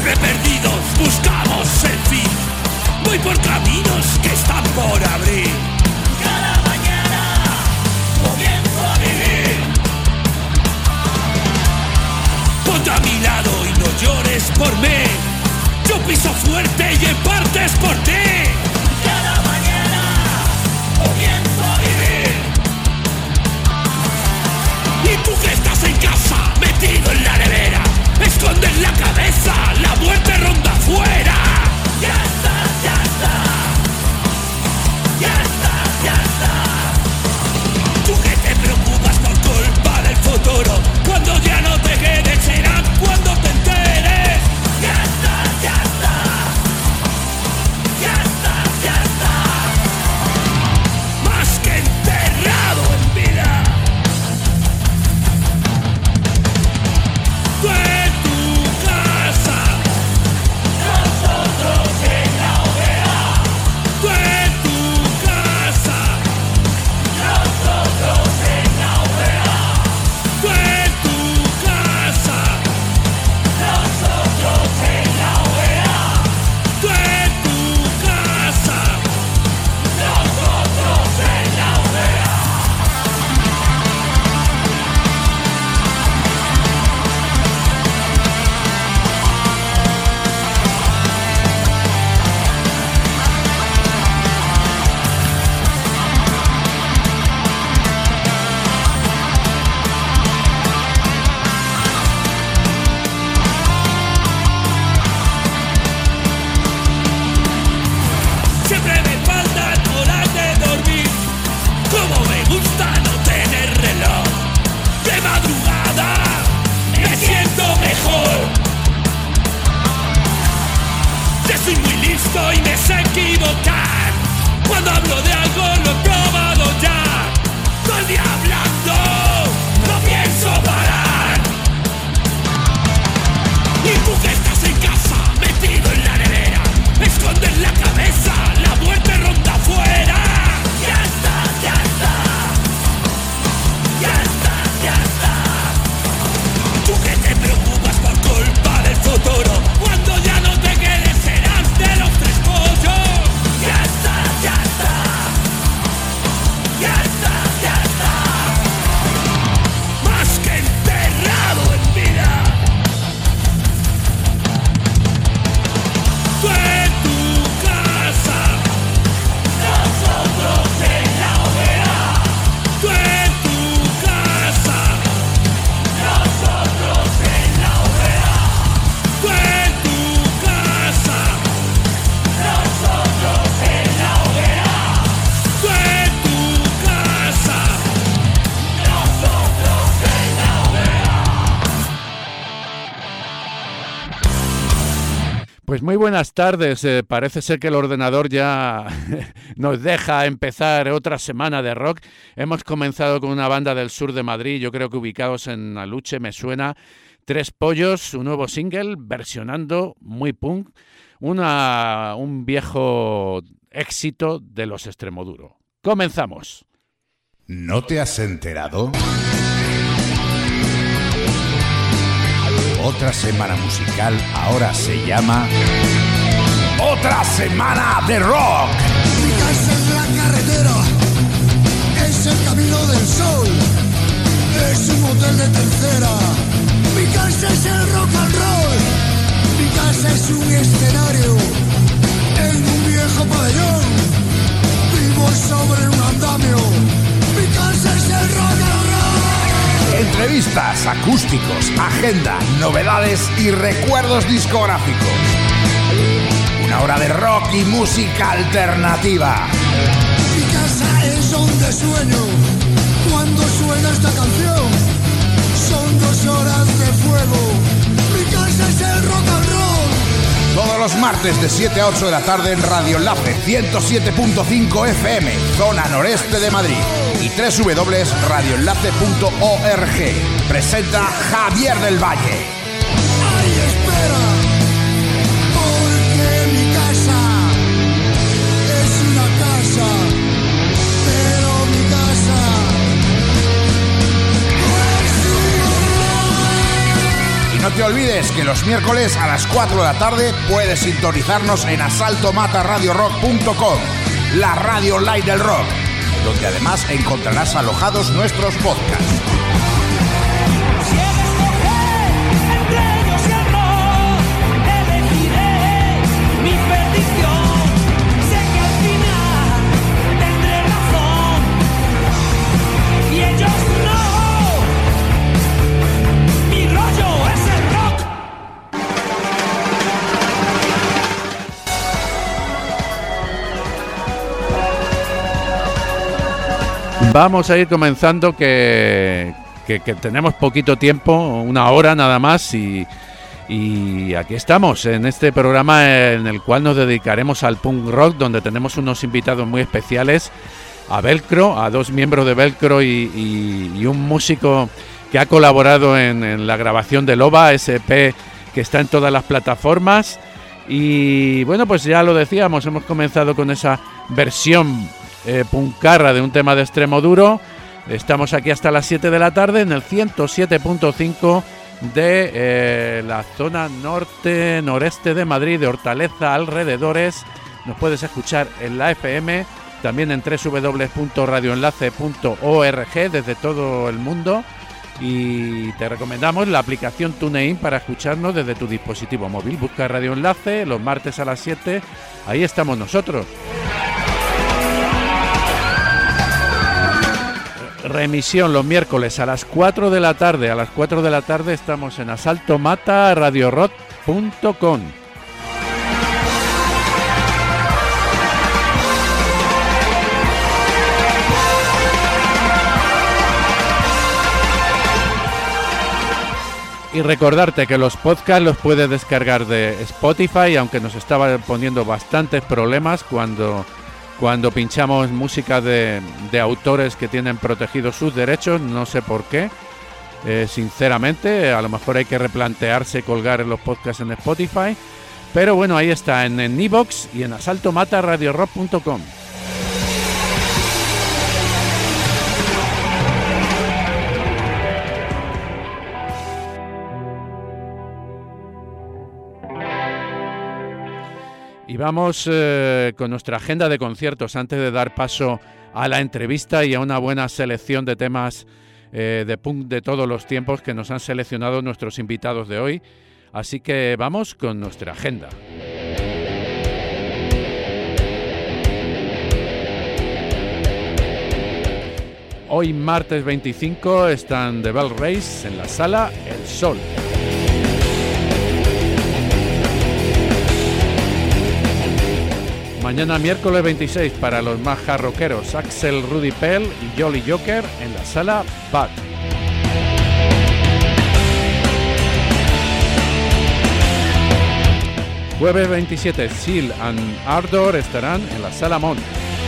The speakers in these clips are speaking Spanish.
Siempre perdidos buscamos el fin. Voy por caminos que están por abrir. Cada mañana comienzo a vivir. Ponte a mi lado y no llores por mí. Yo piso fuerte y en parte es por ti. Cada mañana comienzo a vivir. Y tú que estás en casa, metido en la nevera, escondes la cabeza, la muerte ronda afuera. Ya está, ya está. Ya está, ya está. Tú que te preocupas por culpa del futuro, cuando ya no te quedes será cuando te enteres. Ya está, ya está. Ya está, ya está. Más que enterrado en vida. Tú en tu casa, nosotros en la hoguera. Tú en tu casa, nosotros en la hoguera. Tú en tu casa, nosotros en la hoguera. Tú en tu casa, nosotros en la hoguera. Siempre me faltan horas de dormir. Como me gusta no tener reloj. De madrugada me siento mejor. Ya soy muy listo y me sé equivocar. Cuando hablo de algo lo he probado ya. Todo el día hablando, no pienso parar. Y tú que estás en casa, metido en la nevera, escondes la cabeza, la muerte ronda afuera. Ya está, ya está. Ya está, ya está. Tú que te preocupas por culpa del futuro, cuando ya no te quedes serás de los tres pollos. Ya está, ya está. Ya está, ya está. Más que enterrado en vida. Tú en tu casa, nosotros en la hoguera. Tú en tu casa, nosotros en la hoguera. Tú en tu casa, nosotros en la hoguera. Tú en tu casa, nosotros en la hoguera. Pues muy buenas tardes. Parece ser que el ordenador ya nos deja empezar otra semana de rock. Hemos comenzado con una banda del sur de Madrid, yo creo que ubicados en Aluche, me suena. Tres Pollos, su nuevo single, versionando muy punk, un viejo éxito de los Extremoduro. Comenzamos. ¿No te has enterado? Otra semana musical ahora se llama Otra Semana de Rock. Mi casa es la carretera, es el camino del sol, es un hotel de tercera. Mi casa es el rock and roll, mi casa es un escenario, en un viejo pabellón, vivo sobre un andamio. Mi casa es el rock and roll. Entrevistas, acústicos, agenda, novedades y recuerdos discográficos. Una hora de rock y música alternativa. Mi casa es donde sueño cuando suena esta canción. Son 2 horas de fuego. Mi casa es el rock and roll. Todos los martes de 7 a 8 de la tarde en Radio Enlace 107.5 FM, zona noreste de Madrid, y www.radioenlace.org. Presenta Javier del Valle. ¡Ay, espera! Porque mi casa es una casa, pero mi casa es un horror. Y no no te olvides que los miércoles a las 4 de la tarde puedes sintonizarnos en asaltomataradiorock.com, la radio online del rock, donde además encontrarás alojados nuestros podcasts. Vamos a ir comenzando que tenemos poquito tiempo, una hora nada más, y aquí estamos en este programa en el cual nos dedicaremos al punk rock, donde tenemos unos invitados muy especiales, a Velcro, a dos miembros de Velcro y un músico que ha colaborado en la grabación de Loba, SP, que está en todas las plataformas. Y bueno, pues ya lo decíamos, hemos comenzado con esa versión puncarra de un tema de Extremoduro. Estamos aquí hasta las 7 de la tarde en el 107.5 de la zona noreste de Madrid, de Hortaleza, alrededores. Nos puedes escuchar en la FM, también en www.radioenlace.org desde todo el mundo, y te recomendamos la aplicación TuneIn para escucharnos desde tu dispositivo móvil. Busca Radio Enlace los martes a las 7, ahí estamos nosotros. Remisión los miércoles a las 4 de la tarde. A las 4 de la tarde estamos en asaltomataradiorock.com. Y recordarte que los podcasts los puedes descargar de Spotify, aunque nos estaba poniendo bastantes problemas cuando pinchamos música de autores que tienen protegidos sus derechos, no sé por qué, sinceramente, a lo mejor hay que replantearse colgar los podcasts en Spotify, pero bueno, ahí está, en iVoox y en asaltomataradiorock.com. Y vamos con nuestra agenda de conciertos antes de dar paso a la entrevista y a una buena selección de temas de punk de todos los tiempos que nos han seleccionado nuestros invitados de hoy. Así que vamos con nuestra agenda. Hoy martes 25 están The Bell Race en la Sala El Sol. Mañana miércoles 26 para los más jarroqueros, Axel Rudy Pell y Jolly Joker en la Sala Bad. Jueves 27, Seal and Ardor estarán en la Sala Mont.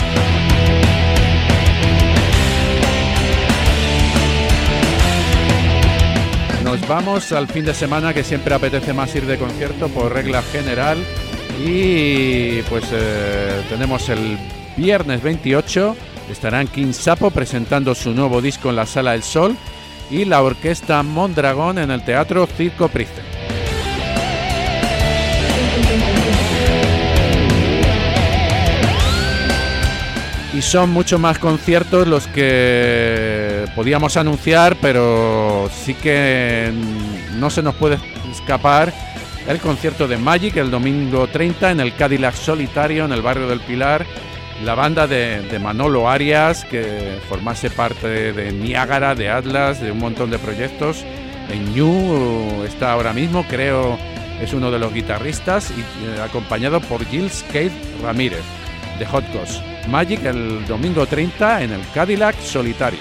Nos vamos al fin de semana, que siempre apetece más ir de concierto por regla general. Y pues tenemos el viernes 28, estarán King Sapo presentando su nuevo disco en la Sala El Sol y la orquesta Mondragón en el Teatro Circo Price. Y son muchos más conciertos los que podíamos anunciar, pero sí que no se nos puede escapar el concierto de Magic el domingo 30 en el Cadillac Solitario en el barrio del Pilar. La banda de Manolo Arias, que formase parte de Niágara, de Atlas, de un montón de proyectos. En Ñu está ahora mismo, creo, es uno de los guitarristas, y acompañado por Gilles Keith Ramírez de Hot Goss. Magic el domingo 30 en el Cadillac Solitario.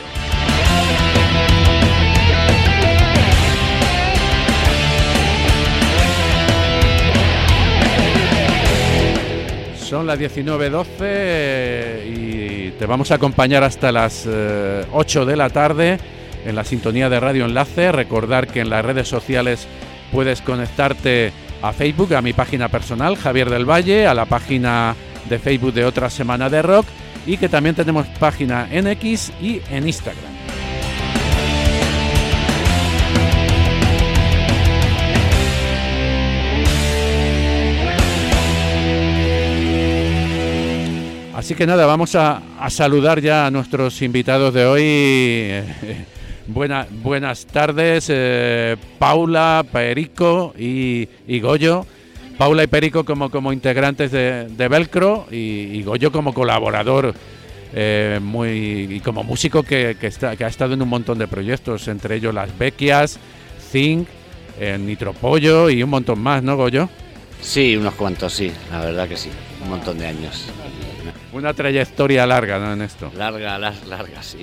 Son las 19:12 y te vamos a acompañar hasta las 8 de la tarde en la sintonía de Radio Enlace. Recordar que en las redes sociales puedes conectarte a Facebook, a mi página personal, Javier del Valle, a la página de Facebook de Otra Semana de Rock, y que también tenemos página en X y en Instagram. Así que nada, vamos a saludar ya a nuestros invitados de hoy. Buenas tardes, Paula, Perico y Goyo. Paula y Perico como integrantes de Velcro y Goyo como colaborador y como músico que ha estado en un montón de proyectos, entre ellos Las Bequias, Zinc, Nitropollo y un montón más, ¿no, Goyo? Sí, unos cuantos, sí, la verdad que sí, un montón de años. Una trayectoria larga, ¿no?, en esto. Larga, sí.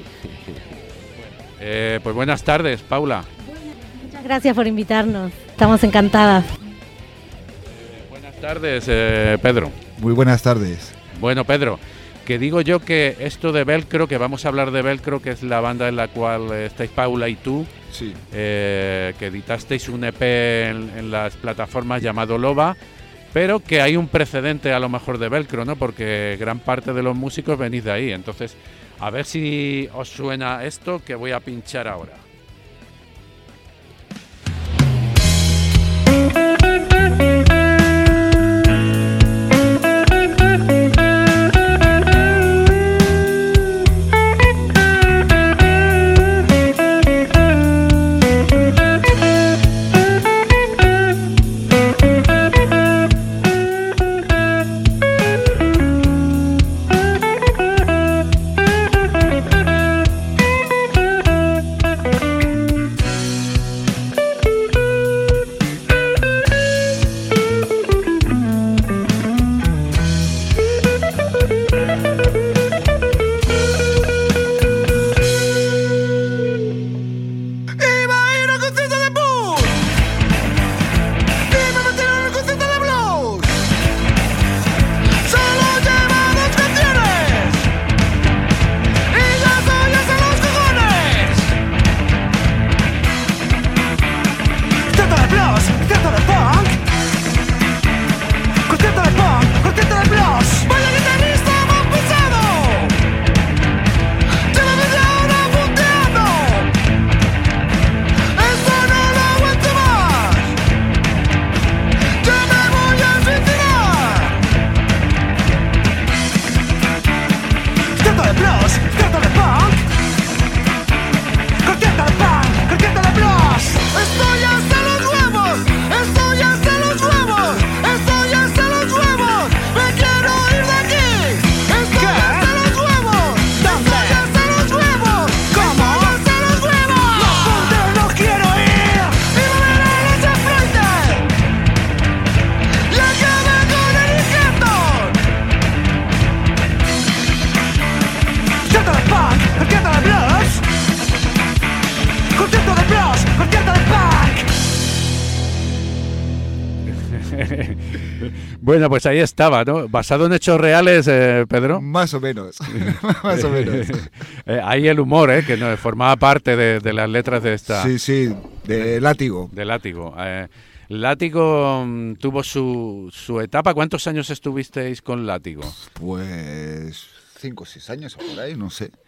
Pues buenas tardes, Paula. Muchas gracias por invitarnos, estamos encantadas. Buenas tardes, Pedro. Muy buenas tardes. Bueno, Pedro, que digo yo que esto de Velcro, que vamos a hablar de Velcro, que es la banda en la cual estáis Paula y tú, Sí. que editasteis un EP en las plataformas llamado Loba, pero que hay un precedente a lo mejor de Velcro, ¿no? Porque gran parte de los músicos venís de ahí. Entonces, a ver si os suena esto que voy a pinchar ahora. Bueno, pues ahí estaba, ¿no? Basado en hechos reales, Pedro. Más o menos. Más o menos. Ahí el humor, que no, formaba parte de las letras de esta. Sí, de Látigo. De Látigo. Látigo tuvo su etapa. ¿Cuántos años estuvisteis con Látigo? Pues 5 o 6 años o por ahí, no sé.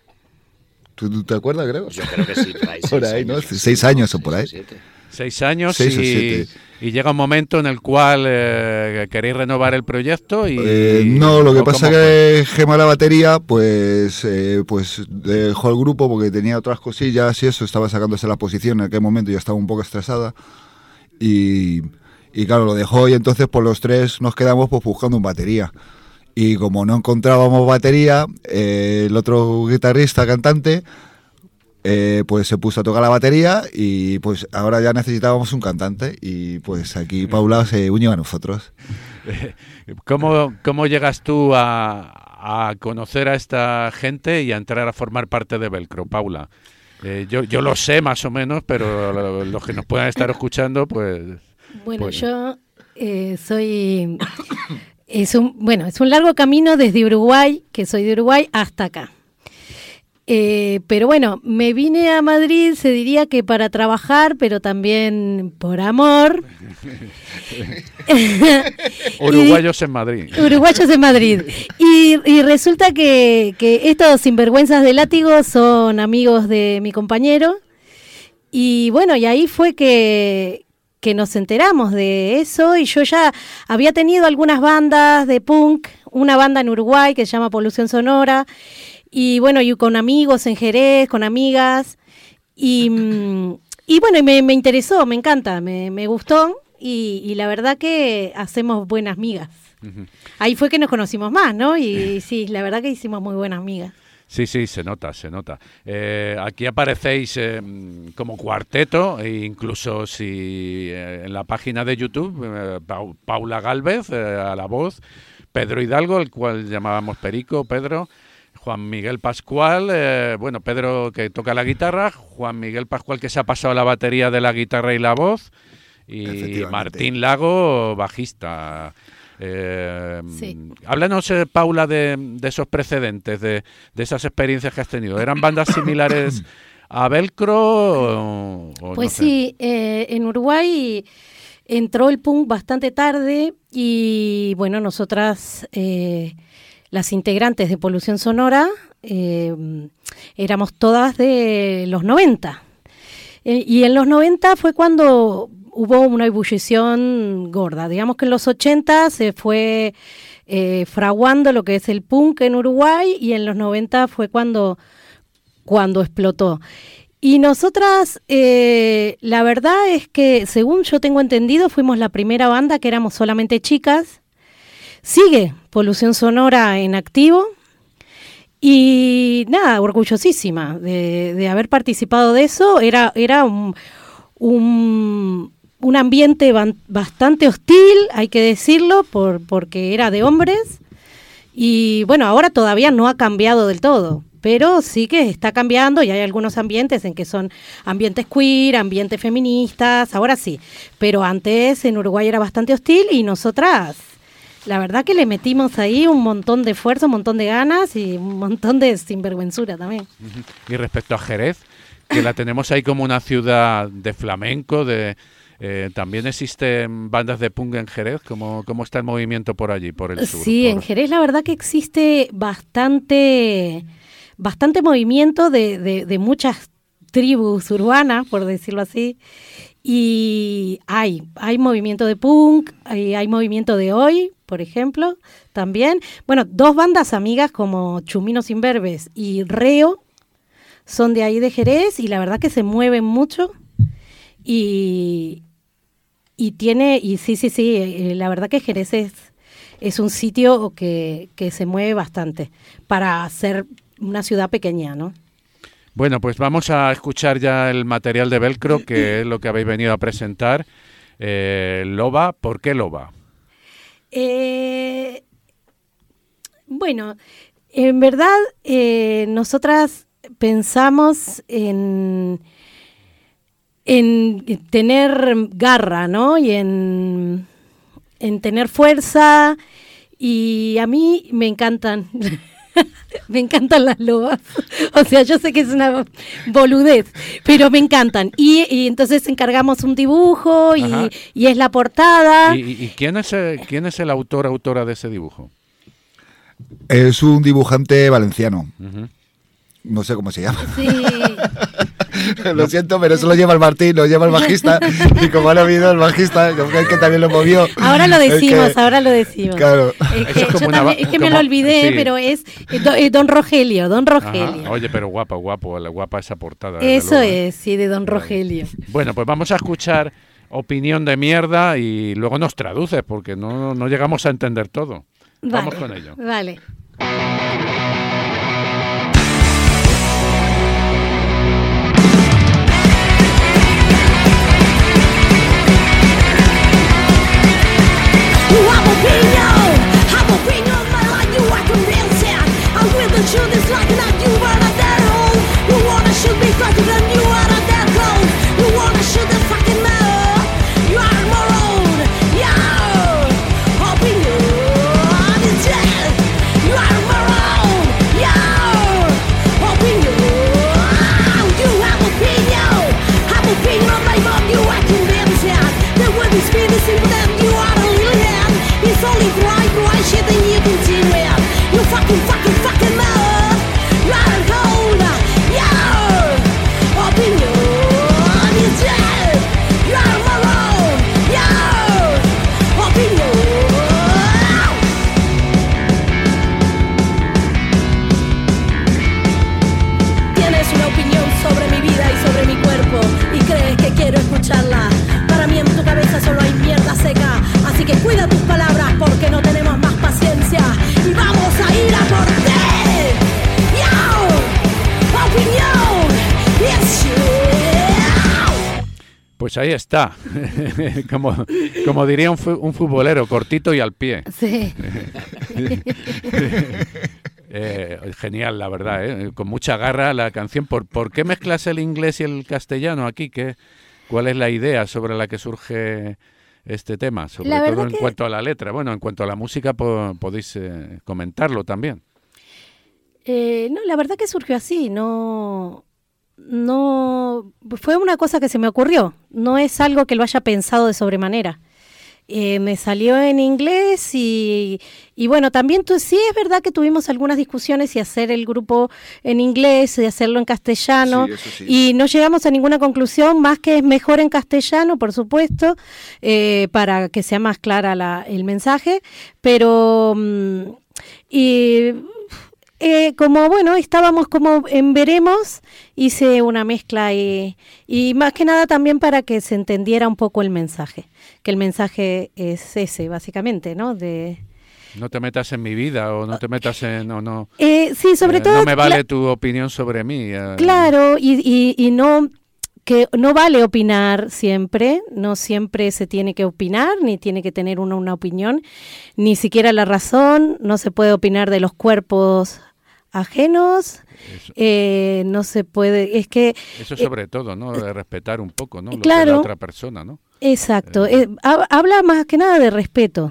¿Tú te acuerdas, creo? Yo creo que sí, por ahí. Por ahí, ¿no? 6 años o por ahí. 6 años 6 o 7. Y llega un momento en el cual queréis renovar el proyecto y... no, lo que pasa que Gema, la batería, pues dejó el grupo porque tenía otras cosillas y eso, estaba sacándose la posición, en aquel momento ya estaba un poco estresada y claro, lo dejó y entonces por los tres nos quedamos pues buscando un batería. Y como no encontrábamos batería, el otro guitarrista, cantante... pues se puso a tocar la batería y pues ahora ya necesitábamos un cantante y pues aquí Paula se unió a nosotros. ¿Cómo llegas tú a conocer a esta gente y a entrar a formar parte de Velcro, Paula? Yo lo sé más o menos, pero los que nos puedan estar escuchando, pues... Bueno, pues... yo soy... es un largo camino desde Uruguay, que soy de Uruguay, hasta acá. Pero bueno, me vine a Madrid, se diría que para trabajar, pero también por amor. Uruguayos en Madrid. Uruguayos en Madrid. Y resulta que estos sinvergüenzas de Látigo son amigos de mi compañero. Y bueno, y ahí fue que que nos enteramos de eso, y yo ya había tenido algunas bandas de punk, una banda en Uruguay que se llama Polución Sonora, y bueno, y con amigos en Jerez, con amigas, y bueno, me interesó, me encanta, me gustó, y la verdad que hacemos buenas migas. Uh-huh. Ahí fue que nos conocimos más, ¿no? Y sí, la verdad que hicimos muy buenas migas. Sí, se nota. Aquí aparecéis como cuarteto, e incluso si en la página de YouTube, Paula Gálvez a la voz, Pedro Hidalgo, el cual llamábamos Perico, Pedro, Juan Miguel Pascual, Pedro que toca la guitarra, Juan Miguel Pascual que se ha pasado la batería de la guitarra y la voz, y Martín Lago, bajista. Sí. Háblanos, Paula, de esos precedentes, de esas experiencias que has tenido. ¿Eran bandas similares a Velcro? Pues no sé. Sí, en Uruguay entró el punk bastante tarde y bueno, nosotras, las integrantes de Polución Sonora, éramos todas de los 90. Y en los 90 fue cuando hubo una ebullición gorda. Digamos que en los 80 se fue fraguando lo que es el punk en Uruguay, y en los 90 fue cuando explotó. Y nosotras, la verdad es que, según yo tengo entendido, fuimos la primera banda que éramos solamente chicas. Sigue Polución Sonora en activo. Y nada, orgullosísima de haber participado de eso. Era un ambiente bastante hostil, hay que decirlo, porque era de hombres, y bueno, ahora todavía no ha cambiado del todo, pero sí que está cambiando, y hay algunos ambientes en que son ambientes queer, ambientes feministas, ahora sí, pero antes en Uruguay era bastante hostil, y nosotras, la verdad que le metimos ahí un montón de esfuerzo, un montón de ganas y un montón de sinvergüenzura también. Y respecto a Jerez, que la tenemos ahí como una ciudad de flamenco, ¿también existen bandas de punk en Jerez? ¿Cómo está el movimiento por allí, por el sur? Sí, en Jerez la verdad que existe bastante movimiento de muchas tribus urbanas, por decirlo así, y hay movimiento de punk, hay movimiento de hoy, por ejemplo, también. Bueno, dos bandas amigas como Chuminos Imberbes y Reo son de ahí de Jerez, y la verdad que se mueven mucho, y sí, la verdad que Jerez es un sitio que se mueve bastante para ser una ciudad pequeña, ¿no? Bueno, pues vamos a escuchar ya el material de Velcro, que es lo que habéis venido a presentar. Loba, ¿por qué Loba? Bueno, en verdad nosotras pensamos en tener garra, ¿no? Y en tener fuerza, y a mí me encantan. Me encantan las lobas. O sea, yo sé que es una boludez, pero me encantan. Y entonces encargamos un dibujo y es la portada. ¿Y quién es el autora de ese dibujo? Es un dibujante valenciano. Uh-huh. No sé cómo se llama. Sí. Lo siento, pero eso lo lleva el Martín, lo lleva el bajista, y como han habido el bajista, que también lo movió. Ahora lo decimos. Claro. Es que me lo olvidé, sí. Pero es Don Rogelio. Ajá. Oye, pero guapa esa portada. Eso es, sí, de Don Rogelio. Bueno, pues vamos a escuchar Opinión de Mierda, y luego nos traduces, porque no llegamos a entender todo. Vamos con ello. Vale. Shoot this like not you were not that old. You wanna shoot me faster than you are not that close. You wanna shoot the fucking mirror. You are more old. Yeah. Hoping you are the dead. You are more old. Yeah. Hoping you. You have opinion. Have opinion on my mom. You are convinced that there will be speed the simple that you are a little head. It's only right shit and you continue it. You fucking man. Opinion is dead. You are my own. Pues ahí está, como diría un futbolero, cortito y al pie. Sí. Genial, la verdad, con mucha garra la canción. ¿Por qué mezclas el inglés y el castellano aquí? ¿Cuál es la idea sobre la que surge este tema? Sobre todo en cuanto a la letra. Bueno, en cuanto a la música podéis comentarlo también. No, la verdad que surgió así, no fue una cosa que se me ocurrió, no es algo que lo haya pensado de sobremanera. Me salió en inglés y bueno, también sí es verdad que tuvimos algunas discusiones si hacer el grupo en inglés y hacerlo en castellano, sí, eso sí. Y no llegamos a ninguna conclusión más que es mejor en castellano, por supuesto, para que sea más clara el mensaje, pero como bueno, estábamos como en veremos, hice una mezcla y más que nada también para que se entendiera un poco el mensaje, que el mensaje es ese básicamente, ¿no? De no te metas en mi vida o no te metas en no. Sí, sobre todo no me vale tu opinión sobre mí. Claro, y no que no vale opinar siempre, no siempre se tiene que opinar, ni tiene que tener uno una opinión, ni siquiera la razón, no se puede opinar de los cuerpos ajenos, no se puede, es que... Eso sobre todo, ¿no? De respetar un poco, ¿no? Lo claro, que es la otra persona, ¿no? Exacto, habla más que nada de respeto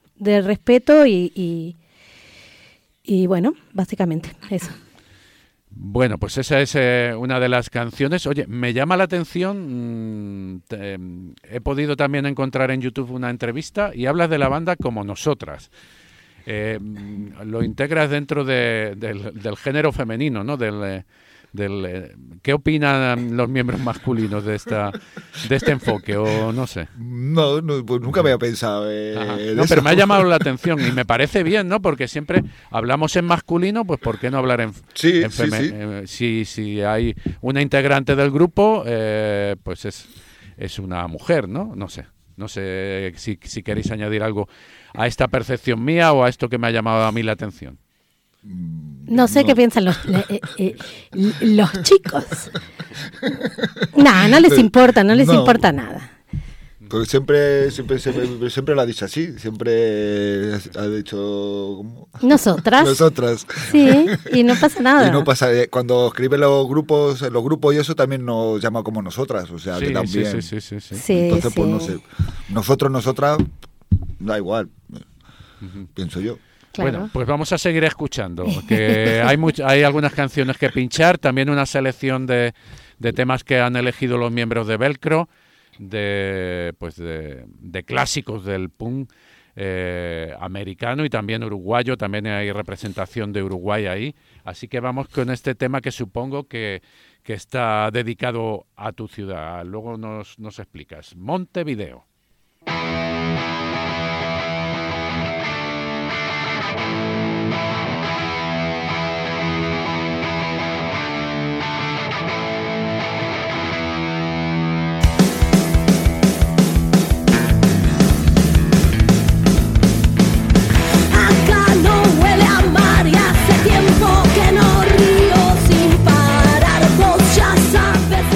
y bueno, básicamente eso. Bueno, pues esa es una de las canciones. Oye, me llama la atención, he podido también encontrar en YouTube una entrevista y hablas de la banda como nosotras. Lo integras dentro del género femenino, ¿no? ¿Qué opinan los miembros masculinos de este enfoque? O no sé. No, pues nunca me había pensado no, pero me ha llamado la atención y me parece bien, ¿no? Porque siempre hablamos en masculino, pues ¿por qué no hablar en femenino? Si hay una integrante del grupo, pues es una mujer, ¿no? No sé si queréis añadir algo a esta percepción mía o a esto que me ha llamado a mí la atención. No sé qué piensan los chicos. No les importa, no les importa nada. Porque siempre lo ha dicho así, siempre ha dicho... Nosotras. Sí, y no pasa nada. Y no pasa, cuando escriben los grupos y eso también nos llama como nosotras, o sea, que también... Sí. Entonces, pues no sé, nosotras, da igual, pienso yo. Claro. Bueno, pues vamos a seguir escuchando, que hay algunas canciones que pinchar, también una selección de temas que han elegido los miembros de Velcro, de clásicos del punk americano y también uruguayo, también hay representación de Uruguay ahí, así que vamos con este tema que supongo que está dedicado a tu ciudad, luego nos explicas. Montevideo.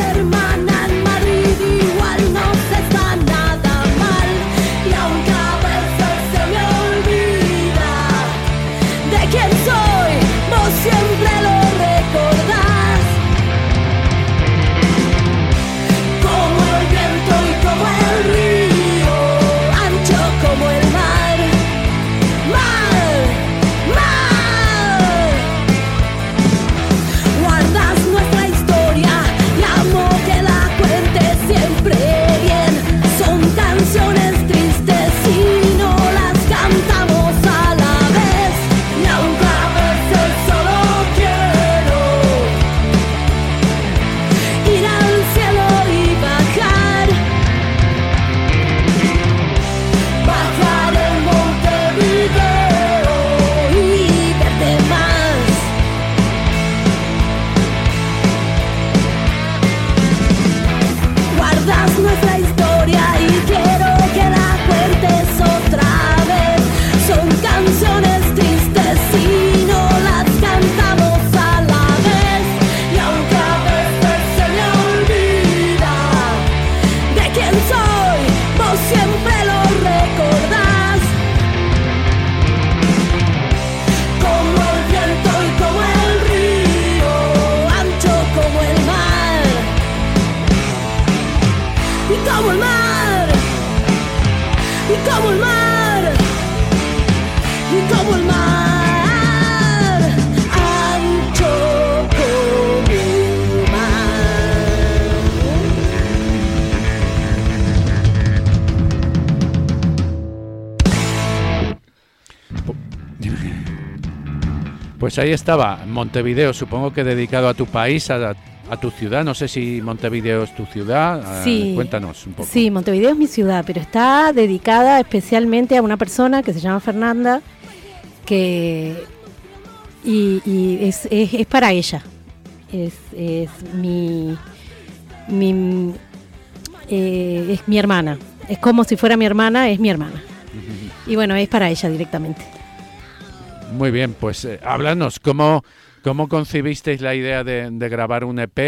Hermana en Madrid igual no se está nada mal y aunque a veces y como el mar, y como el mar, y como el mar, ancho como el Pues ahí estaba, Montevideo, supongo que dedicado a tu país, a tu ciudad. No sé si Montevideo es tu ciudad. Sí. Cuéntanos un poco. Sí, Montevideo es mi ciudad, pero está dedicada especialmente a una persona que se llama Fernanda, y es para ella. Es mi hermana. Es como si fuera mi hermana, es mi hermana. Y bueno, es para ella directamente. Muy bien, pues háblanos, ¿cómo concebisteis la idea de grabar un EP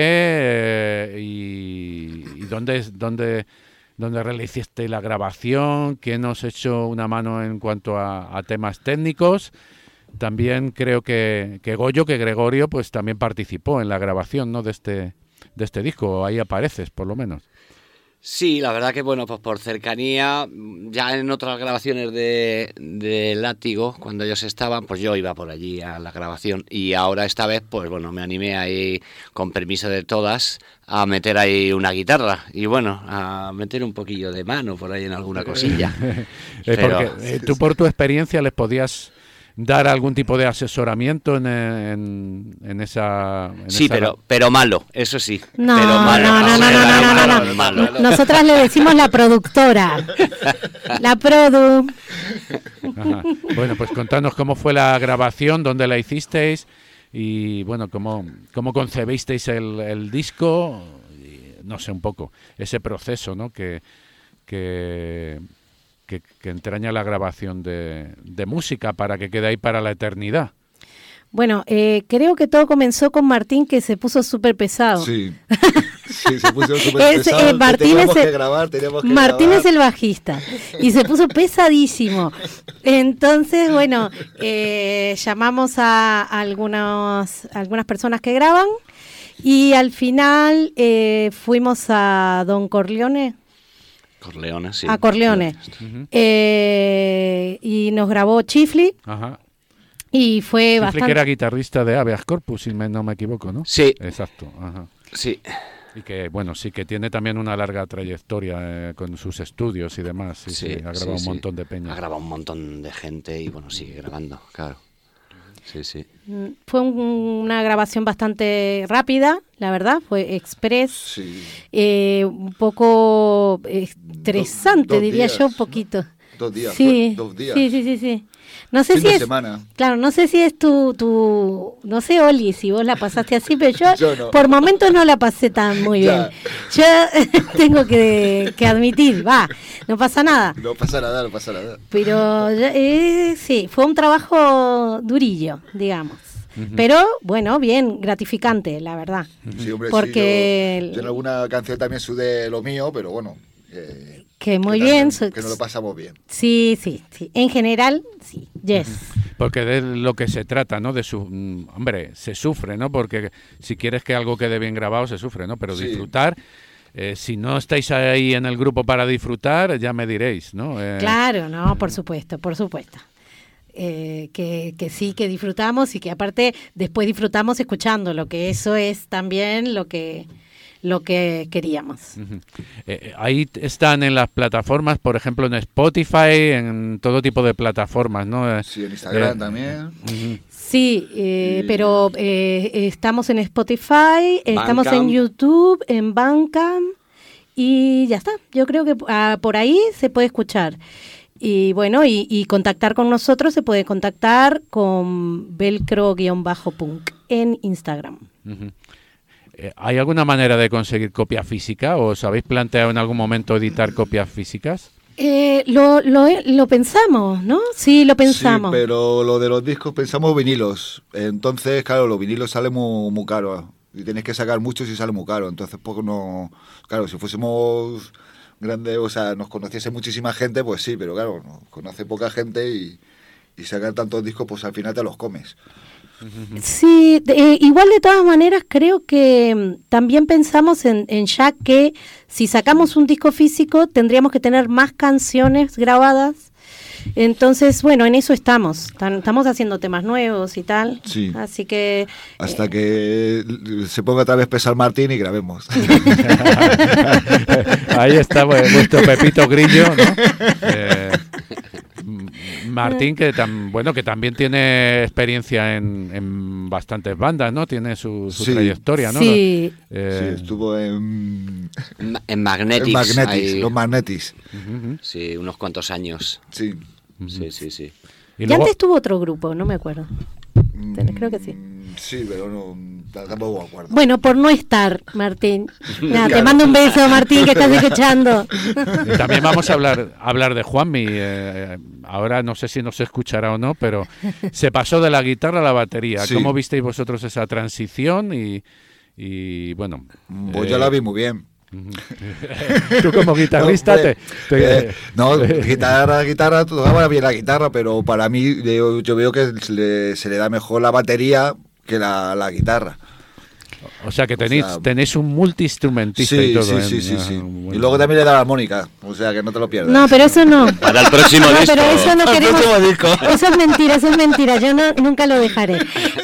y dónde realizasteis la grabación? ¿Quién os echó una mano en cuanto a temas técnicos? También creo que Gregorio, pues también participó en la grabación, ¿no?, de este disco. Ahí apareces, por lo menos. Sí, la verdad que bueno, pues por cercanía, ya en otras grabaciones de Látigo, cuando ellos estaban, pues yo iba por allí a la grabación, y ahora esta vez, pues bueno, me animé ahí, con permiso de todas, a meter ahí una guitarra, y bueno, a meter un poquillo de mano por ahí en alguna cosilla. Porque tú, por tu experiencia, les podías dar algún tipo de asesoramiento en esa... Sí, pero malo, eso sí. No, pero malo, no. Malo. Nosotras le decimos la productora. La produ. Ajá. Bueno, pues contanos cómo fue la grabación, dónde la hicisteis y, bueno, cómo concebisteis el disco, y, no sé, un poco ese proceso, ¿no?, que entraña la grabación de música para que quede ahí para la eternidad. Bueno, creo que todo comenzó con Martín, que se puso súper pesado. Sí, se puso súper pesado. Teníamos que grabar. Martín es el bajista y se puso pesadísimo. Entonces, bueno, llamamos a algunas personas que graban y al final fuimos a Don Corleone. Corleone, sí. A Corleone. Uh-huh. Y nos grabó Chifli. Ajá. Y fue Chifli, bastante... que era guitarrista de Habeas Corpus, si no me equivoco, ¿no? Sí. Exacto. Ajá. Sí. Y que, bueno, sí que tiene también una larga trayectoria con sus estudios y demás. Sí, ha grabado un montón de peña. Ha grabado un montón de gente y, bueno, sigue grabando, claro. Sí. Fue una grabación bastante rápida, la verdad, fue express, sí. Un poco estresante, diría yo, un poquito. 2 días, sí. 2 días. Sí. No sé fin si de es, semana. Claro, no sé si es tu, no sé, Oli, si vos la pasaste así, pero yo no. Por momentos no la pasé tan muy bien. Yo tengo que admitir, no pasa nada. No pasa nada. Pero sí, fue un trabajo durillo, digamos. Uh-huh. Pero bueno, bien, gratificante, la verdad. Sí, hombre, porque yo en alguna canción también sudé lo mío, pero bueno. Que muy bien. Que nos lo pasamos bien. Sí. En general, sí. Yes. Porque de lo que se trata, ¿no? Hombre, se sufre, ¿no? Porque si quieres que algo quede bien grabado, se sufre, ¿no? Pero disfrutar, si no estáis ahí en el grupo para disfrutar, ya me diréis, ¿no? Claro, no, por supuesto. Que sí, que disfrutamos y que aparte después disfrutamos escuchándolo, que eso es también lo que queríamos. Uh-huh. Ahí están en las plataformas, por ejemplo en Spotify, en todo tipo de plataformas, ¿no? Sí, en Instagram también. Uh-huh. Sí, pero estamos en Spotify, estamos en YouTube, en Bandcamp y ya está. Yo creo que por ahí se puede escuchar. Y bueno, y contactar con nosotros se puede contactar con velcro_punk en Instagram. Uh-huh. ¿Hay alguna manera de conseguir copia física o os habéis planteado en algún momento editar copias físicas? Lo pensamos, ¿no? Sí, lo pensamos. Sí, pero lo de los discos pensamos vinilos. Entonces, claro, los vinilos salen muy caros. Y tienes que sacar muchos y sale muy caro. Entonces, pues no... Claro, si fuésemos grandes, o sea, nos conociese muchísima gente, pues sí, pero claro, nos conoce poca gente y sacar tantos discos, pues al final te los comes. Sí, igual de todas maneras creo que también pensamos en ya que si sacamos un disco físico tendríamos que tener más canciones grabadas. Entonces, bueno, en eso estamos haciendo temas nuevos y tal, Sí. Así que... Hasta que se ponga otra vez pesar Martín y grabemos. Ahí está nuestro Pepito Grillo, ¿no? Martín, que también tiene experiencia en bastantes bandas, ¿no? Tiene su Sí. trayectoria, ¿no? Sí. Sí, estuvo en Magnetics. ahí. los Magnetics. Sí, unos cuantos años. Sí. Sí. Y Y luego, antes tuvo otro grupo, no me acuerdo. Creo que sí. Sí, pero no, tampoco me acuerdo. Bueno, por no estar, Martín. Nada, te mando un beso, Martín, que estás escuchando. y también vamos a hablar de Juanmi. Ahora no sé si nos escuchará o no, pero se pasó de la guitarra a la batería. Sí. ¿Cómo visteis vosotros esa transición? Y bueno... Pues yo la vi muy bien. Tú como guitarrista No, guitarra, tocaba bien la guitarra, pero para mí yo veo que se le da mejor la batería que la guitarra. O sea que tenéis un multiinstrumentista Sí, y todo. sí. Bueno. Y luego también le da la armónica, o sea que no te lo pierdas. No, pero eso no. Para el próximo No, disco. pero eso no Al queremos. próximo disco. Eso es mentira. Yo nunca lo dejaré.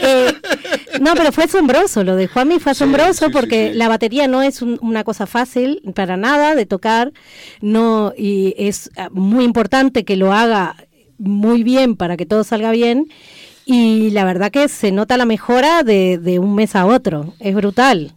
No, pero fue asombroso. Lo de Juanmi fue asombroso sí, porque sí. la batería no es una cosa fácil para nada de tocar. No, y es muy importante que lo haga muy bien para que todo salga bien. Y la verdad que se nota la mejora de un mes a otro. Es brutal.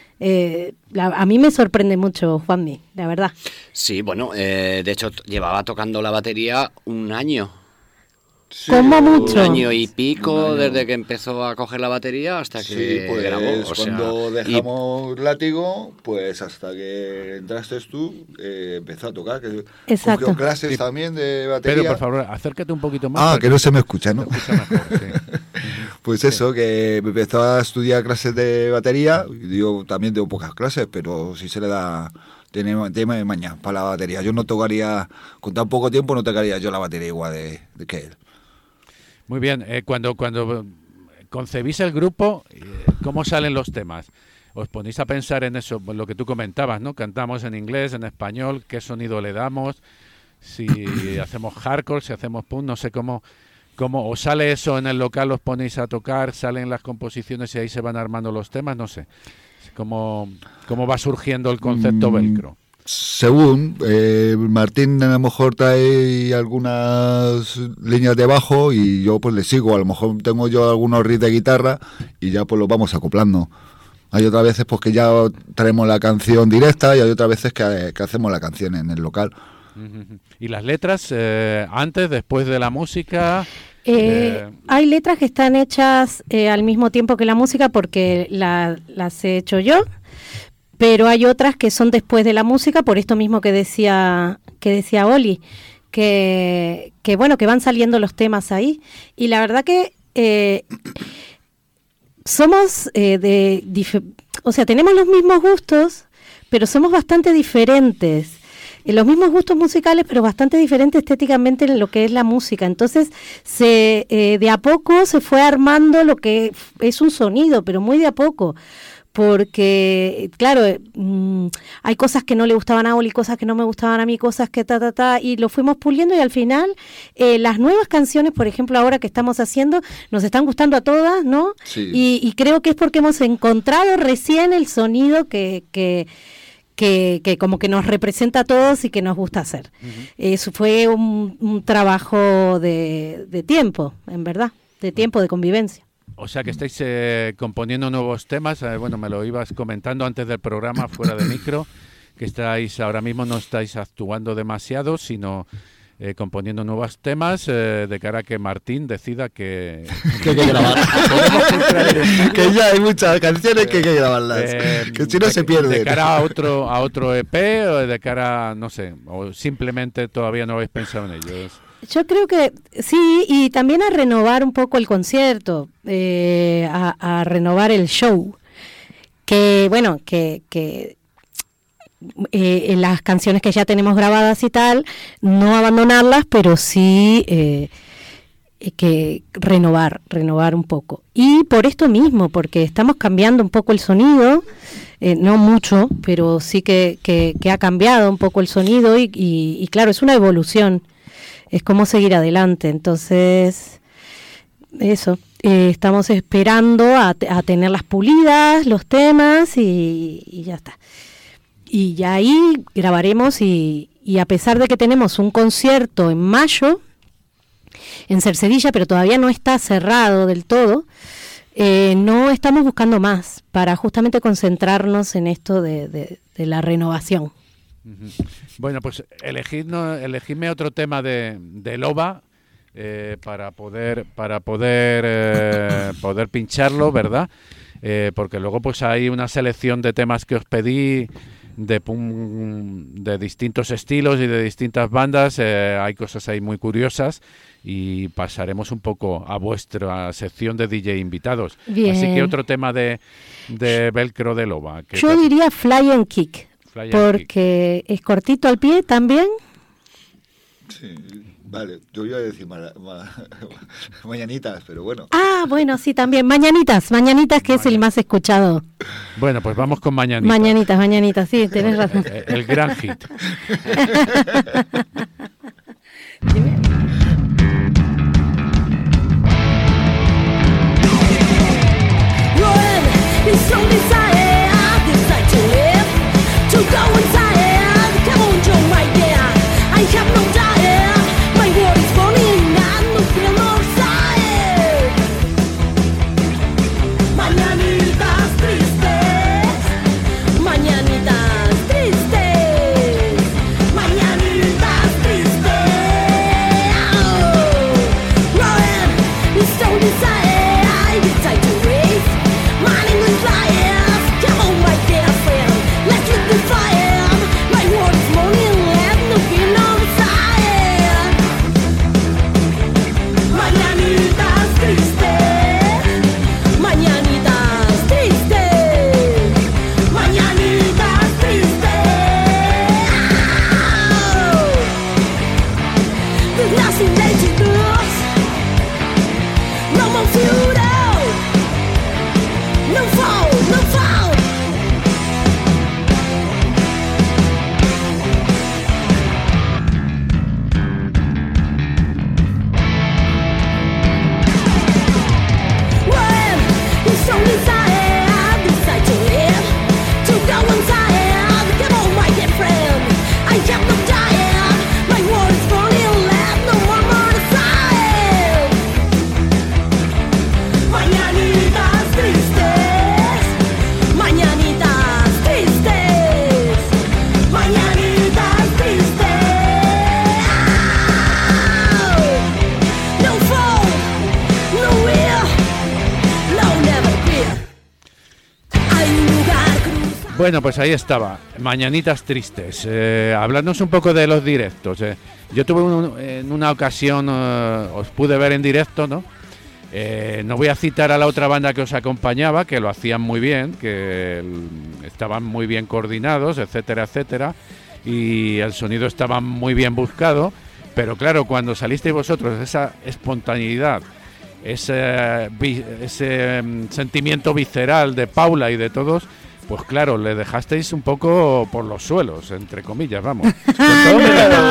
A mí me sorprende mucho Juanmi, la verdad. Sí, bueno, de hecho llevaba tocando la batería un año. Sí, Como mucho. Un año y pico Un año. desde que empezó a coger la batería hasta Sí, que pues grabó. O sea, cuando y- dejamos Látigo, pues hasta que entraste tú, empezó a tocar. Que Exacto. cogió clases también de batería. Pedro, por favor, acércate un poquito más. Ah, porque que no se me escucha, ¿no? se escucha mejor, sí. Pues eso, que empezó a estudiar clases de batería. Yo también tengo pocas clases, pero sí se le da... Tiene mañana para la batería. Yo no tocaría, con tan poco tiempo no tocaría yo la batería igual de que él. Muy bien, cuando concebís el grupo, ¿cómo salen los temas? ¿Os ponéis a pensar en eso, lo que tú comentabas, ¿no? Cantamos en inglés, en español, ¿qué sonido le damos? Si hacemos hardcore, si hacemos punk, no sé cómo os sale eso en el local, os ponéis a tocar, salen las composiciones y ahí se van armando los temas, no sé. ¿Cómo va surgiendo el concepto velcro? Según, Martín a lo mejor trae algunas líneas de bajo y yo pues le sigo. A lo mejor tengo yo algunos riffs de guitarra y ya pues los vamos acoplando. Hay otras veces pues que ya traemos la canción directa y hay otras veces que hacemos la canción en el local. ¿Y las letras, antes, después de la música? Hay letras que están hechas al mismo tiempo que la música porque las he hecho yo, pero hay otras que son después de la música por esto mismo que decía Oli, que bueno, que van saliendo los temas ahí. Y la verdad que somos o sea, tenemos los mismos gustos, pero somos bastante diferentes. Los mismos gustos musicales, pero bastante diferentes estéticamente en lo que es la música. Entonces, de a poco se fue armando lo que es un sonido, pero muy de a poco. Porque, claro, hay cosas que no le gustaban a Oli, cosas que no me gustaban a mí, cosas que y lo fuimos puliendo y al final las nuevas canciones, por ejemplo, ahora que estamos haciendo, nos están gustando a todas, ¿no? Sí. Y creo que es porque hemos encontrado recién el sonido que como que nos representa a todos y que nos gusta hacer. Eso fue un trabajo de tiempo, en verdad, de tiempo, de convivencia. O sea que estáis componiendo nuevos temas. Bueno, me lo ibas comentando antes del programa, fuera de micro, que estáis ahora mismo no estáis actuando demasiado, sino componiendo nuevos temas de cara a que Martín decida que Que hay que grabar. Que ya hay muchas canciones que hay que grabarlas. Que si no se pierden. De cara a otro EP o de cara, no sé, o simplemente todavía no habéis pensado en ellos. Yo creo que sí, y también a renovar un poco el concierto, a renovar el show, que bueno, que en las canciones que ya tenemos grabadas y tal, no abandonarlas, pero sí que renovar un poco. Y por esto mismo, porque estamos cambiando un poco el sonido, no mucho, pero sí que ha cambiado un poco el sonido y claro, es una evolución, es como seguir adelante. Entonces, eso, estamos esperando a tenerlas pulidas, los temas y ya está. Y ya ahí grabaremos y a pesar de que tenemos un concierto en mayo, en Cercedilla, pero todavía no está cerrado del todo, no estamos buscando más para justamente concentrarnos en esto de la renovación. Bueno, pues elegidme otro tema de Loba para poder pincharlo, ¿verdad? Porque luego pues hay una selección de temas que os pedí de distintos estilos y de distintas bandas, hay cosas ahí muy curiosas y pasaremos un poco a vuestra sección de DJ invitados. Bien. Así que otro tema de Velcro de Loba. Yo diría Fly and Kick, porque es cortito al pie también. Sí, vale, yo iba a decir Mañanitas, pero bueno. Ah, bueno, sí, también. Mañanitas, que es el más escuchado. Bueno, pues vamos con Mañanitas. Mañanitas, sí, tenés razón. El gran hit. It's so desire, decide to live, to go inside. Come on, Joe, right there. I have no dire. My world is burning and no feel no side. Mañanitas tristes, mañanitas tristes, mañanitas tristes. Oh, Rowan, it's so desire, decide to live. My English life, come on, my dear friend, let's live the fire. My world is morning, let no feel no desire. Mañanitas tristes, mañanitas tristes, mañanitas tristes. Oh, there's nothing left to lose, no more future. No fall, no fall. When it's only desire, decide to live, to go inside. Come on, my dear friend, I have no dire. My world is burning, let no one more decide. Mañanitas tristes, mañanitas tristes, mañanitas tristes. Oh, no fall, no will, no never fear. Hay un lugar cruzado. Bueno, pues ahí estaba, Mañanitas Tristes. Hablándonos un poco de los directos. Yo tuve en una ocasión, os pude ver en directo, ¿no? No voy a citar a la otra banda que os acompañaba, que lo hacían muy bien, que estaban muy bien coordinados, etcétera, etcétera, y el sonido estaba muy bien buscado, pero claro, cuando salisteis vosotros, esa espontaneidad, ese sentimiento visceral de Paula y de todos, pues claro, le dejasteis un poco por los suelos, entre comillas, vamos. Con todo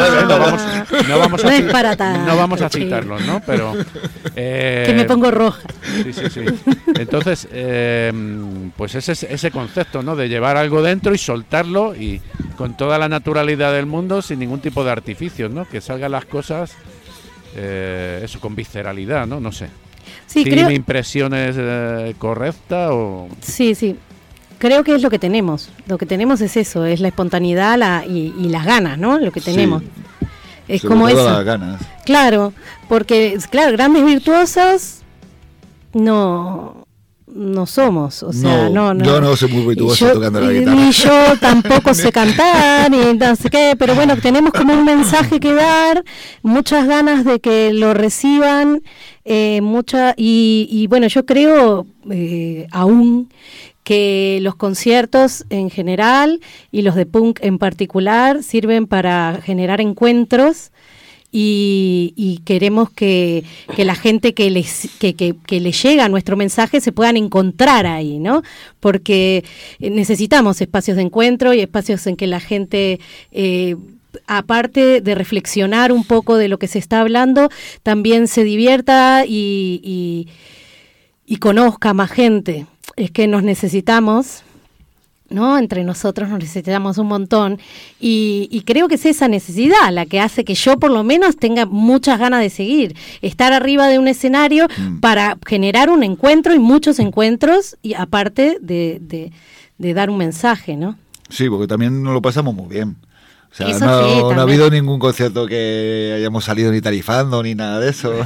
No es para tanto, no vamos a chico. citarlos, ¿no? Pero Que me pongo roja. Sí. Entonces, pues ese concepto, ¿no? De llevar algo dentro y soltarlo y con toda la naturalidad del mundo, sin ningún tipo de artificios, ¿no? Que salgan las cosas, eso, con visceralidad, ¿no? No sé. Sí, ¿Sí, creo... mi impresión es correcta o...? Sí. Creo que es lo que tenemos. Lo que tenemos es eso, es la espontaneidad y las ganas, ¿no? Lo que tenemos. Sí. Es Sobre como todo eso. las ganas. Claro, porque, claro, grandes virtuosos no somos. O sea, no. Yo no soy muy virtuoso tocando la guitarra. Ni yo tampoco sé cantar, ni no sé qué, pero bueno, tenemos como un mensaje que dar, muchas ganas de que lo reciban, y bueno, yo creo aún que los conciertos en general y los de punk en particular sirven para generar encuentros y queremos que la gente que le llega nuestro mensaje se puedan encontrar ahí, ¿no? Porque necesitamos espacios de encuentro y espacios en que la gente, aparte de reflexionar un poco de lo que se está hablando, también se divierta y conozca más gente. Es que nos necesitamos, ¿no? Entre nosotros nos necesitamos un montón y creo que es esa necesidad la que hace que yo por lo menos tenga muchas ganas de seguir, estar arriba de un escenario para generar un encuentro y muchos encuentros y aparte de dar un mensaje, ¿no? Sí, porque también nos lo pasamos muy bien. O sea, Eso no, sí, no ha también. habido ningún concierto que hayamos salido ni tarifando ni nada de eso.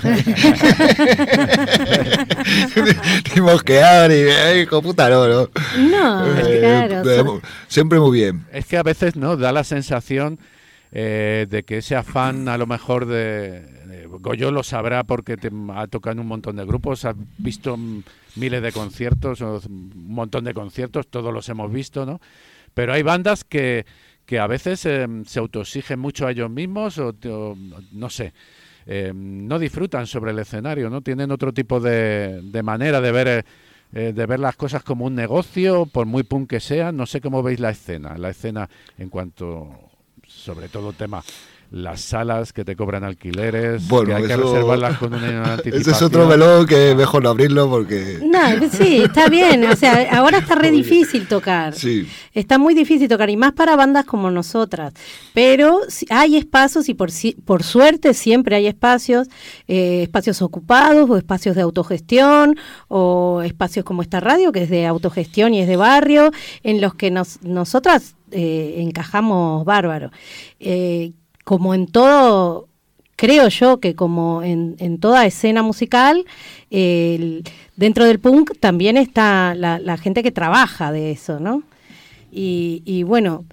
Ni mosquear, ni hijo puta, no. No, claro. Siempre muy bien. Es que a veces no da la sensación de que ese afán a lo mejor de Goyo lo sabrá porque te ha tocado en un montón de grupos, has visto miles de conciertos, un montón de conciertos, todos los hemos visto, ¿no? Pero hay bandas que a veces se autoexigen mucho a ellos mismos o no sé, no disfrutan sobre el escenario, ¿no? Tienen otro tipo de manera de ver las cosas como un negocio, por muy punk que sea. No sé cómo veis la escena en cuanto, sobre todo tema, las salas que te cobran alquileres, Bueno, que hay que eso- reservarlas con una anticipación. Ese es otro melón que mejor no abrirlo porque... No, sí, está bien. O sea, ahora está re difícil tocar. Sí. Está muy difícil tocar, y más para bandas como nosotras. Pero hay espacios, y por suerte siempre hay espacios ocupados, o espacios de autogestión, o espacios como esta radio, que es de autogestión y es de barrio, en los que nosotras encajamos bárbaro. Como en todo, creo yo que como en toda escena musical, dentro del punk también está la gente que trabaja de eso, ¿no? Y bueno,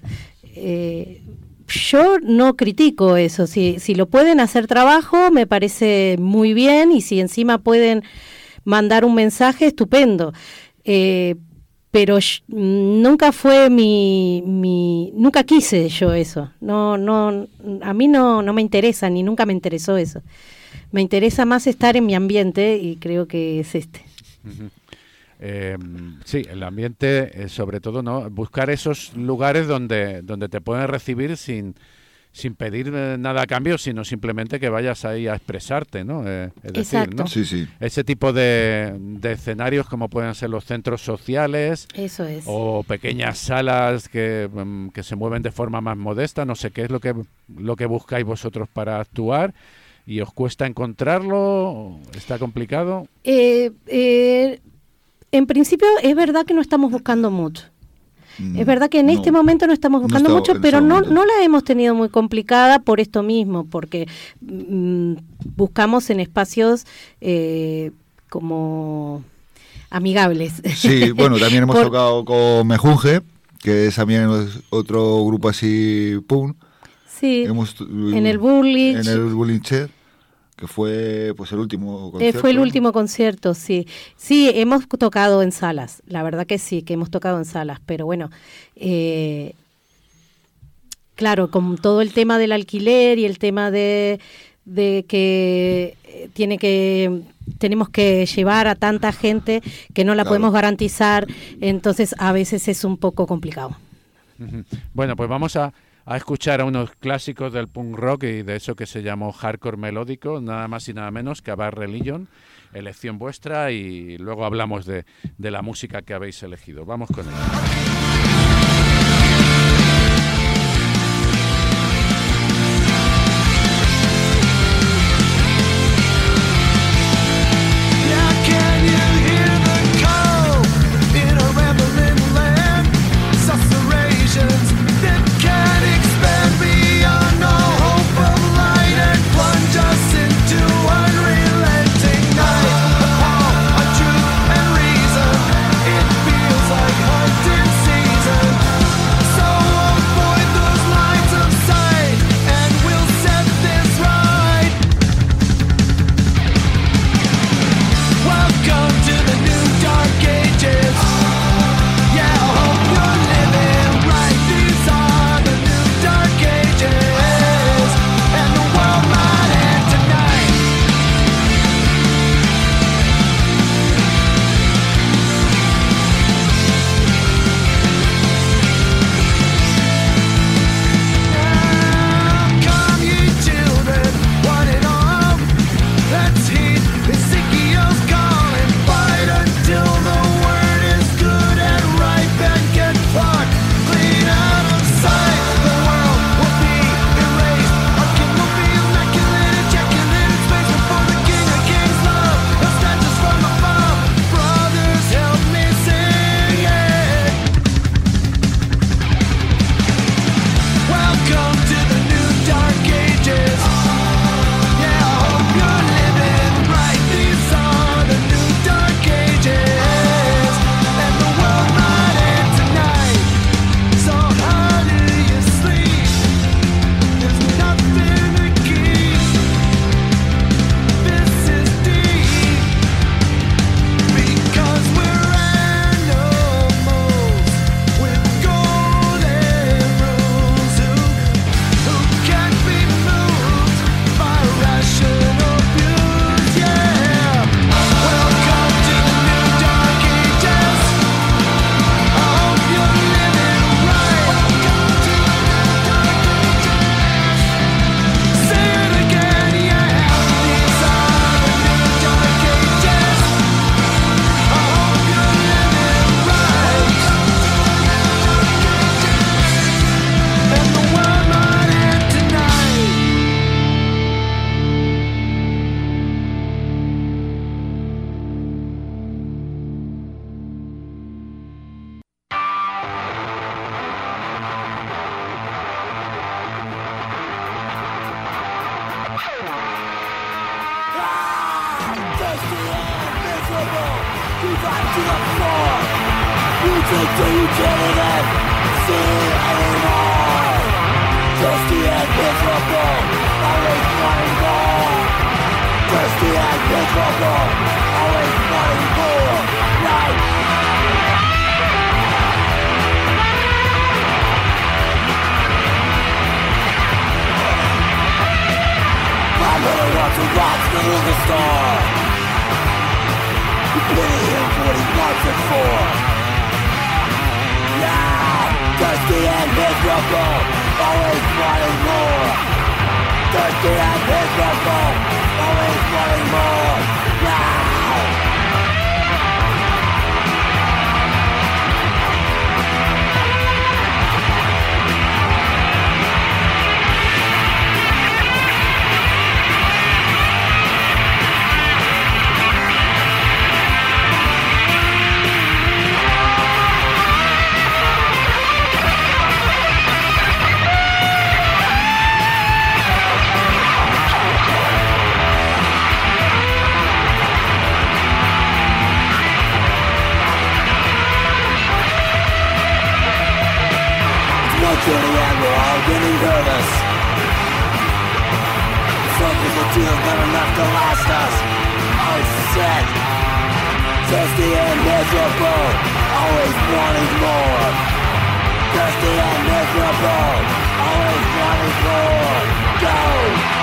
yo no critico eso. Si lo pueden hacer trabajo, me parece muy bien, y si encima pueden mandar un mensaje, estupendo. Pero nunca fue nunca quise yo eso. No, a mí no me interesa, ni nunca me interesó eso. Me interesa más estar en mi ambiente, y creo que es este. Uh-huh. Sí, el ambiente, sobre todo, ¿no? Buscar esos lugares donde te pueden recibir sin pedir nada a cambio, sino simplemente que vayas ahí a expresarte, ¿no? Es decir, Exacto. ¿no? Sí, sí. Ese tipo de escenarios, como pueden ser los centros sociales Eso es. o pequeñas salas que se mueven de forma más modesta. No sé qué es lo que buscáis vosotros para actuar, y os cuesta encontrarlo, está complicado. En principio es verdad que no estamos buscando mucho. Es verdad que en este momento no estamos buscando mucho, pero no la hemos tenido muy complicada por esto mismo, porque buscamos en espacios como amigables. Sí, bueno, también hemos tocado con Mejunje, que es también otro grupo así punk. Sí, en el Burlich. En el Burlich, que fue pues el último concierto. Fue el último concierto, sí. Sí, hemos tocado en salas, la verdad que sí, que hemos tocado en salas, pero bueno, claro, con todo el tema del alquiler y el tema de que tenemos que llevar a tanta gente que no la podemos garantizar, entonces a veces es un poco complicado. Uh-huh. Bueno, pues vamos a escuchar a unos clásicos del punk rock y de eso que se llamó hardcore melódico, nada más y nada menos que a Bad Religion, elección vuestra, y luego hablamos de la música que habéis elegido. Vamos con ello. It feels like hunting. miserable. You got to the floor. You think till you can't even see anymore. Thirsty and miserable, always wanting more. Thirsty and miserable, always wanting more. Night. I'm really want to watch the liquor store. You pity him for what he wants it for. Now, thirsty and miserable, always wanting more. Thirsty and miserable, always wanting more. Now. Journey and we're all getting nervous. Something that feels not enough to last us. Oh shit. Thirsty and miserable, always wanting more. Thirsty and miserable, always wanting more. Go!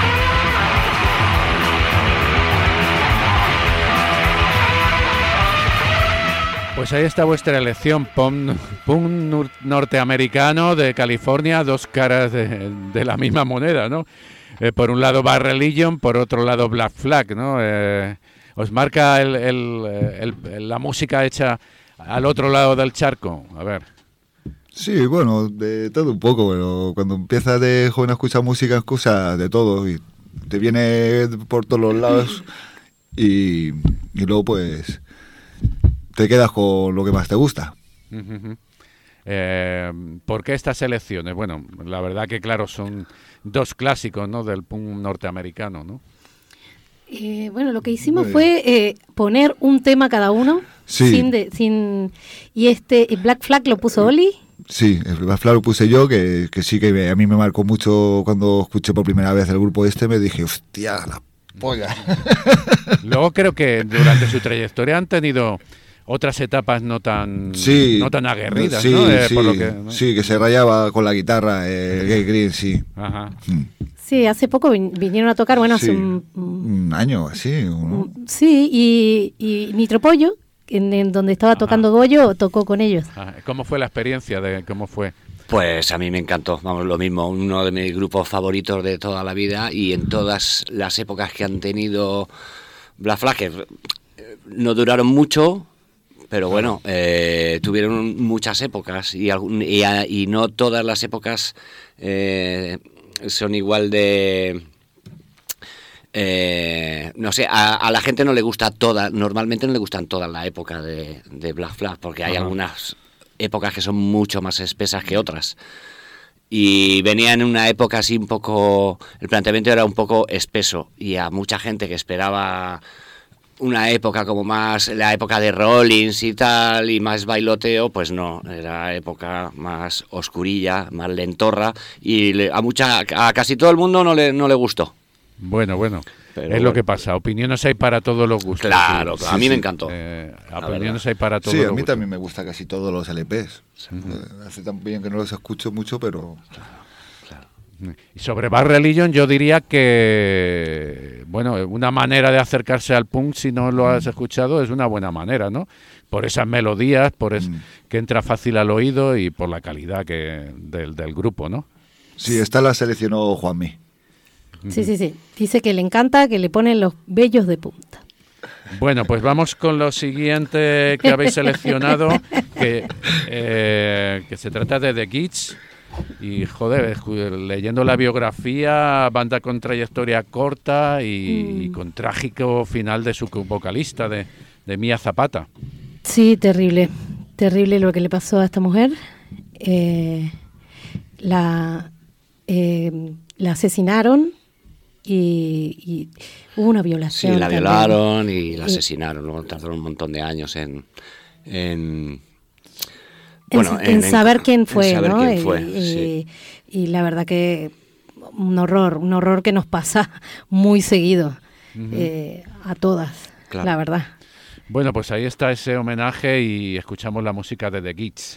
Pues ahí está vuestra elección, punk norteamericano de California, dos caras de la misma moneda, ¿no? Por un lado Bad Religion, por otro lado Black Flag, ¿no? Os marca la música hecha al otro lado del charco, a ver. Sí, bueno, de todo un poco, pero cuando empiezas de joven a escuchar música, escuchas de todo y te viene por todos los lados y luego pues te quedas con lo que más te gusta. Uh-huh. ¿Por qué estas elecciones? Bueno, la verdad que claro, son dos clásicos, ¿no?, del punk norteamericano, ¿no? Bueno, lo que hicimos fue poner un tema cada uno. Sí. Y Black Flag lo puso Oli. Sí, el Black Flag lo puse yo, que sí que a mí me marcó mucho cuando escuché por primera vez el grupo me dije, hostia, la polla. Luego creo que durante su trayectoria han tenido otras etapas no tan aguerridas, sí, ¿no? Sí, por lo que, ¿no? Sí, que se rayaba con la guitarra, Gay Green, sí. Ajá. Sí, hace poco vinieron a tocar, bueno, sí, hace un año así, ¿no? Sí, y Nitropollo, en donde estaba tocando Goyo, tocó con ellos. ¿Cómo fue la experiencia? ¿Cómo fue? Pues a mí me encantó, vamos, lo mismo, uno de mis grupos favoritos de toda la vida y en todas las épocas que han tenido Black Flag, que no duraron mucho, pero bueno, tuvieron muchas épocas y no todas las épocas son igual de... no sé, a la gente no le gusta toda, normalmente no le gustan todas las épocas de Black Flag, porque hay algunas épocas que son mucho más espesas que otras. Y venía en una época así un poco, el planteamiento era un poco espeso y a mucha gente que esperaba una época como más, la época de Rollins y tal, y más bailoteo, pues no, era época más oscurilla, más lentorra, y a casi todo el mundo no le gustó. Bueno, pero lo que pasa, opiniones hay para todos los gustos. Claro, a mí me encantó. Opiniones hay para todos los gustos. Sí, a mí también me gusta casi todos los LPs. Hace tan bien que no los escucho mucho, pero... Y sobre Bad Religion yo diría que, bueno, una manera de acercarse al punk, si no lo has escuchado, es una buena manera, ¿no? Por esas melodías, que entra fácil al oído y por la calidad del grupo, ¿no? Sí, esta la seleccionó Juanmi. Sí. Dice que le encanta, que le ponen los vellos de punta. Bueno, pues vamos con lo siguiente que habéis seleccionado, que se trata de The Kids. Y joder, leyendo la biografía, banda con trayectoria corta y con trágico final de su vocalista, de Mia Zapata. Sí, terrible lo que le pasó a esta mujer. La asesinaron y hubo una violación. Sí, la también. violaron y la asesinaron. Luego tardaron un montón de años en saber quién fue, en saber ¿no? quién fue, sí. Y la verdad que un horror que nos pasa muy seguido a todas, Claro. la verdad. Bueno, pues ahí está ese homenaje y escuchamos la música de The Geats.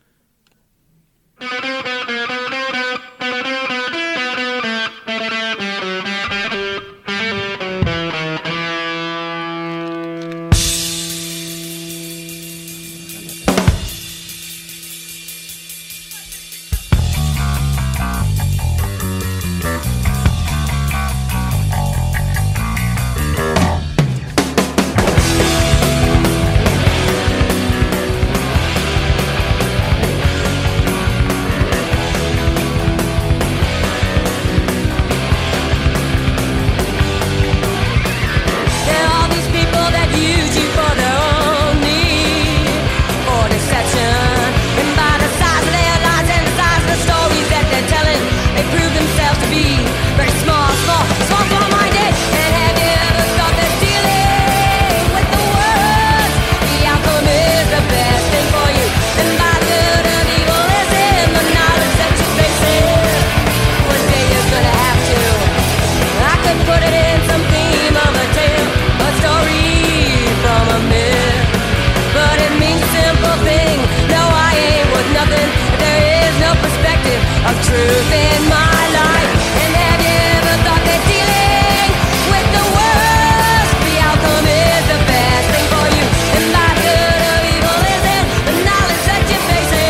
There are all these people that use you for their own need or deception. And by the size of their lies and the size of the stories that they're telling, they prove themselves to be very small-minded. And have you ever thought that dealing with the world, the outcome is the best thing for you? And by good and evil is in the knowledge that you're facing. One day you're gonna have to. I could put it in some theme of a tale, a story from a myth. But it means a simple thing. No, I ain't worth nothing. There is no perspective of truth in my life. And have you ever thought that dealing with the worst, the outcome is the best thing for you? And by good or evil is in the knowledge that you face it.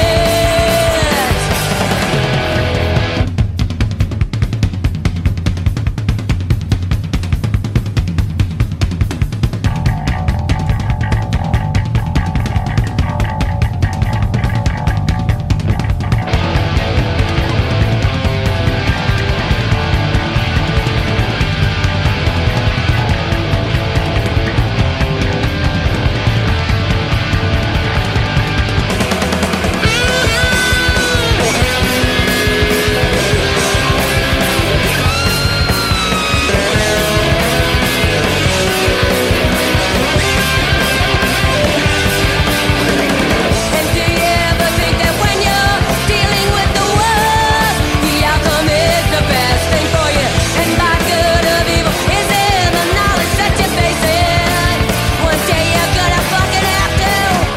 And do you ever think that when you're dealing with the world, the outcome is the best thing for you? And by good or evil is in the knowledge that you're facing. One day you're gonna fucking have to.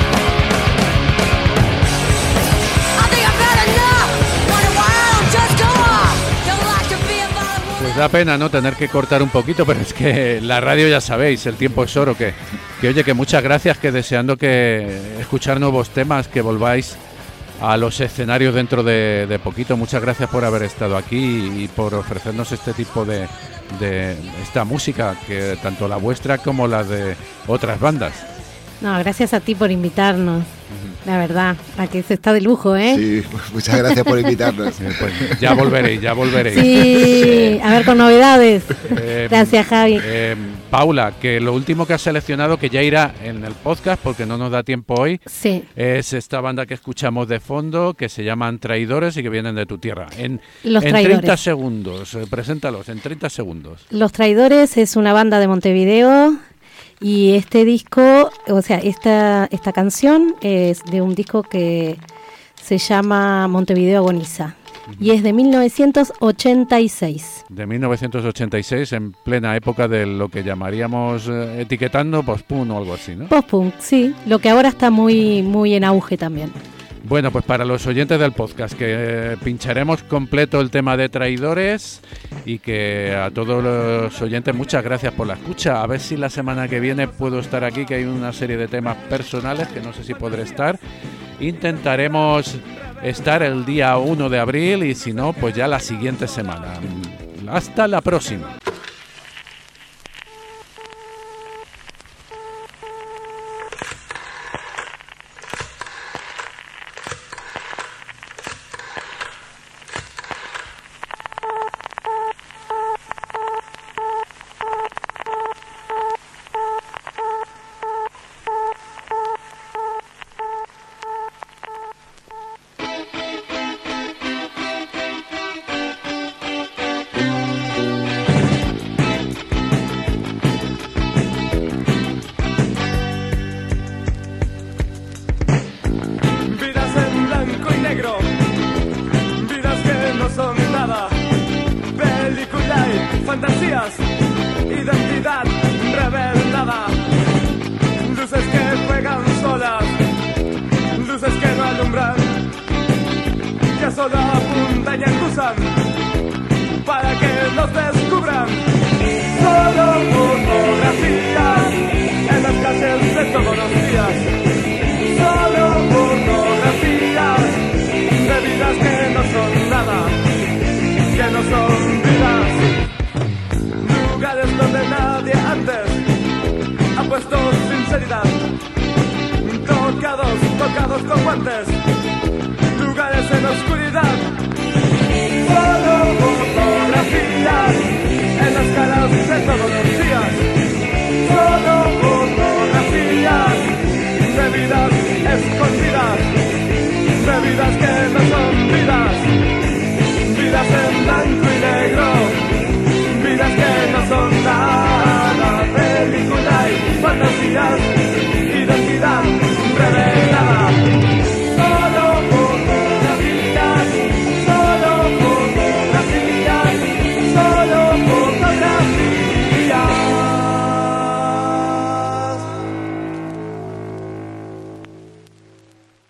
I think I've had enough. Wonder why I don't just go off. Don't like to be a violent woman. Pues da pena, ¿no?, tener que cortar un poquito, pero es que la radio ya sabéis, el tiempo es oro, que oye, que muchas gracias, que deseando que escuchar nuevos temas, que volváis a los escenarios dentro de poquito. Muchas gracias por haber estado aquí y por ofrecernos este tipo de esta música, que tanto la vuestra como la de otras bandas. No, gracias a ti por invitarnos, la verdad, a que se está de lujo, ¿eh? Sí, pues muchas gracias por invitarnos. Pues ya volveréis. Sí, a ver, con novedades. Gracias, Javi. Paula, que lo último que has seleccionado, que ya irá en el podcast porque no nos da tiempo hoy, Sí. es esta banda que escuchamos de fondo, que se llaman Traidores y que vienen de tu tierra. Los en Traidores. 30 segundos, preséntalos, en 30 segundos. Los Traidores es una banda de Montevideo y este disco, o sea, esta canción es de un disco que se llama Montevideo Agoniza y es de 1986. De 1986, en plena época de lo que llamaríamos, etiquetando, post-punk o algo así, ¿no? Post-punk, sí, lo que ahora está muy, muy en auge también. Bueno, pues para los oyentes del podcast, que pincharemos completo el tema de Traidores y que a todos los oyentes muchas gracias por la escucha. A ver si la semana que viene puedo estar aquí, que hay una serie de temas personales que no sé si podré estar. Intentaremos estar el día 1 de abril y si no, pues ya la siguiente semana. Hasta la próxima. luces, identidad revelada, luces que juegan solas, luces que no alumbran, que solo apuntan y acusan.